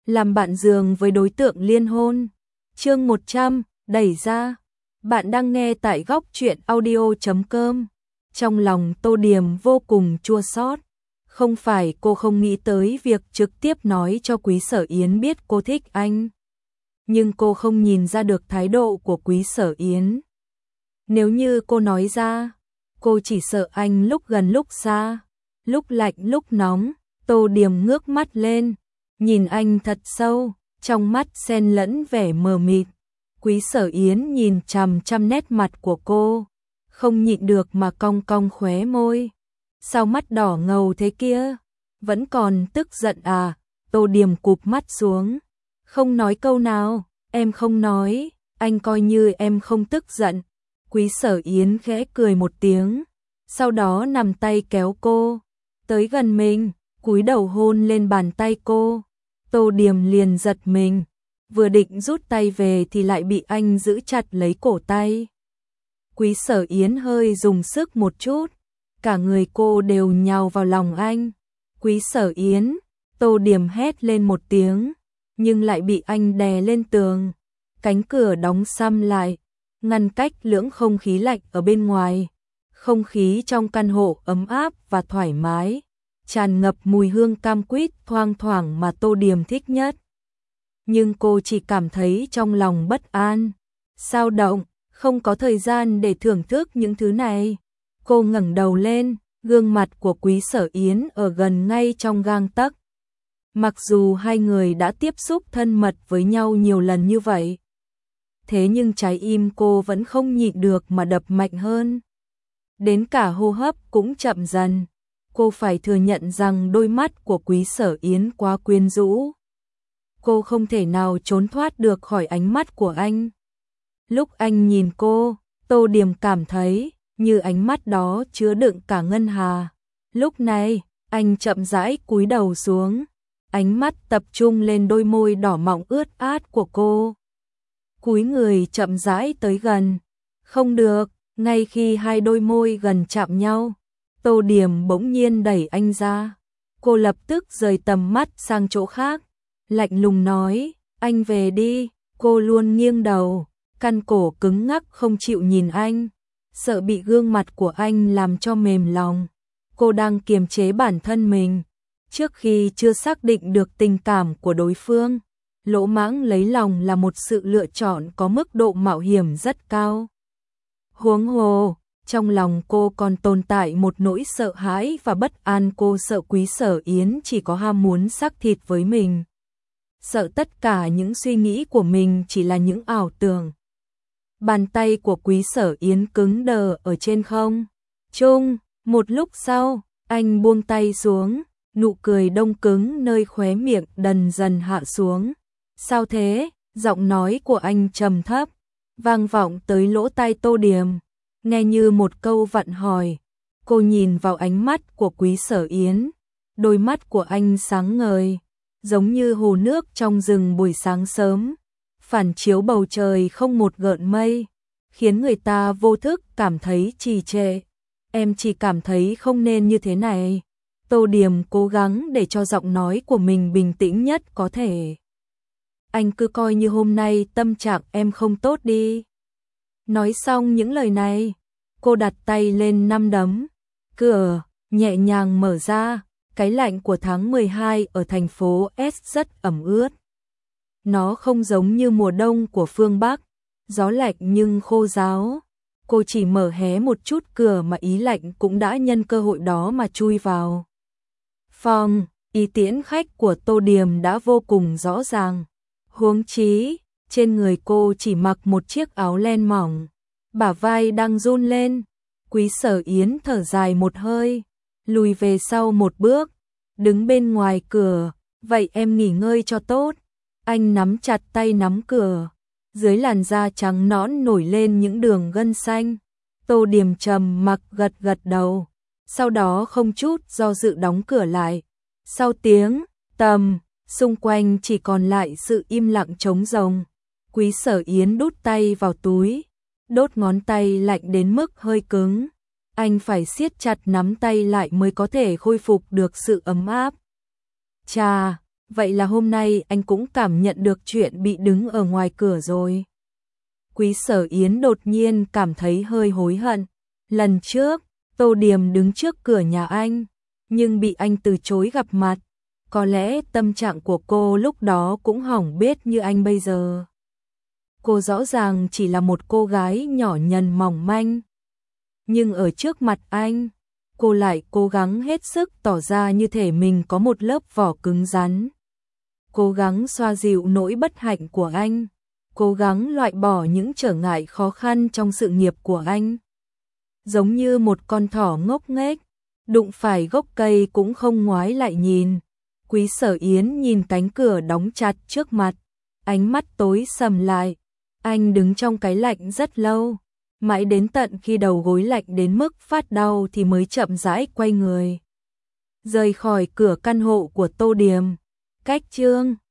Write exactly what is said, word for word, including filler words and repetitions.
làm bạn giường với đối tượng liên hôn. Chương một trăm, đẩy ra. Bạn đang nghe tại góc truyện audio chấm com. Trong lòng Tô Điềm vô cùng chua xót. Không phải cô không nghĩ tới việc trực tiếp nói cho Quý Sở Yến biết cô thích anh. Nhưng cô không nhìn ra được thái độ của Quý Sở Yến. Nếu như cô nói ra, cô chỉ sợ anh lúc gần lúc xa, lúc lạnh lúc nóng. Tô Điềm ngước mắt lên, nhìn anh thật sâu, trong mắt xen lẫn vẻ mờ mịt. Quý Sở Yến nhìn chằm chằm nét mặt của cô, không nhịn được mà cong cong khóe môi. Sao mắt đỏ ngầu thế kia? Vẫn còn tức giận à? Tô Điềm cụp mắt xuống, không nói câu nào. Em không nói, anh coi như em không tức giận. Quý Sở Yến khẽ cười một tiếng, sau đó nắm tay kéo cô tới gần mình, cúi đầu hôn lên bàn tay cô. Tô Điềm liền giật mình, vừa định rút tay về thì lại bị anh giữ chặt lấy cổ tay. Quý Sở Yến hơi dùng sức một chút, cả người cô đều nhào vào lòng anh. Quý Sở Yến, Tô Điềm hét lên một tiếng, nhưng lại bị anh đè lên tường. Cánh cửa đóng sầm lại, ngăn cách lưỡng không khí lạnh ở bên ngoài. Không khí trong căn hộ ấm áp và thoải mái, tràn ngập mùi hương cam quýt thoang thoảng mà Tô Điềm thích nhất. Nhưng cô chỉ cảm thấy trong lòng bất an, dao động, không có thời gian để thưởng thức những thứ này. Cô ngẩng đầu lên, gương mặt của Quý Sở Yến ở gần ngay trong gang tấc. Mặc dù hai người đã tiếp xúc thân mật với nhau nhiều lần như vậy, thế nhưng trái im cô vẫn không nhịn được mà đập mạnh hơn. Đến cả hô hấp cũng chậm dần. Cô phải thừa nhận rằng đôi mắt của Quý Sở Yến quá quyến rũ. Cô không thể nào trốn thoát được khỏi ánh mắt của anh. Lúc anh nhìn cô, Tô Điềm cảm thấy như ánh mắt đó chứa đựng cả ngân hà. Lúc này, anh chậm rãi cúi đầu xuống, ánh mắt tập trung lên đôi môi đỏ mọng ướt át của cô. Cúi người chậm rãi tới gần. Không được, ngay khi hai đôi môi gần chạm nhau, Tô Điềm bỗng nhiên đẩy anh ra. Cô lập tức rời tầm mắt sang chỗ khác, lạnh lùng nói, anh về đi. Cô luôn nghiêng đầu, căn cổ cứng ngắc không chịu nhìn anh, sợ bị gương mặt của anh làm cho mềm lòng. Cô đang kiềm chế bản thân mình, trước khi chưa xác định được tình cảm của đối phương. Lỗ mãng lấy lòng là một sự lựa chọn có mức độ mạo hiểm rất cao. Huống hồ, trong lòng cô còn tồn tại một nỗi sợ hãi và bất an. Cô sợ Quý Sở Yến chỉ có ham muốn xác thịt với mình, sợ tất cả những suy nghĩ của mình chỉ là những ảo tưởng. Bàn tay của Quý Sở Yến cứng đờ ở trên không trung. Một lúc sau, anh buông tay xuống, nụ cười đông cứng nơi khóe miệng dần dần hạ xuống. Sao thế? Giọng nói của anh trầm thấp, vang vọng tới lỗ tai Tô Điềm, nghe như một câu vặn hỏi. Cô nhìn vào ánh mắt của Quý Sở Yến, đôi mắt của anh sáng ngời, giống như hồ nước trong rừng buổi sáng sớm, phản chiếu bầu trời không một gợn mây, khiến người ta vô thức cảm thấy trì trệ. Em chỉ cảm thấy không nên như thế này. Tô Điềm cố gắng để cho giọng nói của mình bình tĩnh nhất có thể. Anh cứ coi như hôm nay tâm trạng em không tốt đi. Nói xong những lời này, cô đặt tay lên nắm đấm. Cửa nhẹ nhàng mở ra. Cái lạnh của tháng mười hai ở thành phố S rất ẩm ướt. Nó không giống như mùa đông của phương Bắc, gió lạnh nhưng khô ráo. Cô chỉ mở hé một chút cửa mà ý lạnh cũng đã nhân cơ hội đó mà chui vào. Phòng ý tiễn khách của Tô Điềm đã vô cùng rõ ràng. Huống chí, trên người cô chỉ mặc một chiếc áo len mỏng, bả vai đang run lên. Quý Sở Yến thở dài một hơi, lùi về sau một bước, đứng bên ngoài cửa. Vậy em nghỉ ngơi cho tốt. Anh nắm chặt tay nắm cửa, dưới làn da trắng nõn nổi lên những đường gân xanh. Tô Điềm trầm mặc gật gật đầu, sau đó không chút do dự đóng cửa lại. Sau tiếng tầm, xung quanh chỉ còn lại sự im lặng trống rỗng. Quý Sở Yến đút tay vào túi, đốt ngón tay lạnh đến mức hơi cứng. Anh phải siết chặt nắm tay lại mới có thể khôi phục được sự ấm áp. Chà, vậy là hôm nay anh cũng cảm nhận được chuyện bị đứng ở ngoài cửa rồi. Quý Sở Yến đột nhiên cảm thấy hơi hối hận. Lần trước, Tô Điềm đứng trước cửa nhà anh, nhưng bị anh từ chối gặp mặt. Có lẽ tâm trạng của cô lúc đó cũng hỏng bét như anh bây giờ. Cô rõ ràng chỉ là một cô gái nhỏ nhần mỏng manh. Nhưng ở trước mặt anh, cô lại cố gắng hết sức tỏ ra như thể mình có một lớp vỏ cứng rắn. Cố gắng xoa dịu nỗi bất hạnh của anh. Cố gắng loại bỏ những trở ngại khó khăn trong sự nghiệp của anh. Giống như một con thỏ ngốc nghếch, đụng phải gốc cây cũng không ngoái lại nhìn. Quý Sở Yến nhìn cánh cửa đóng chặt trước mặt, ánh mắt tối sầm lại. Anh đứng trong cái lạnh rất lâu, mãi đến tận khi đầu gối lạnh đến mức phát đau thì mới chậm rãi quay người rời khỏi cửa căn hộ của Tô Điềm. Cách chương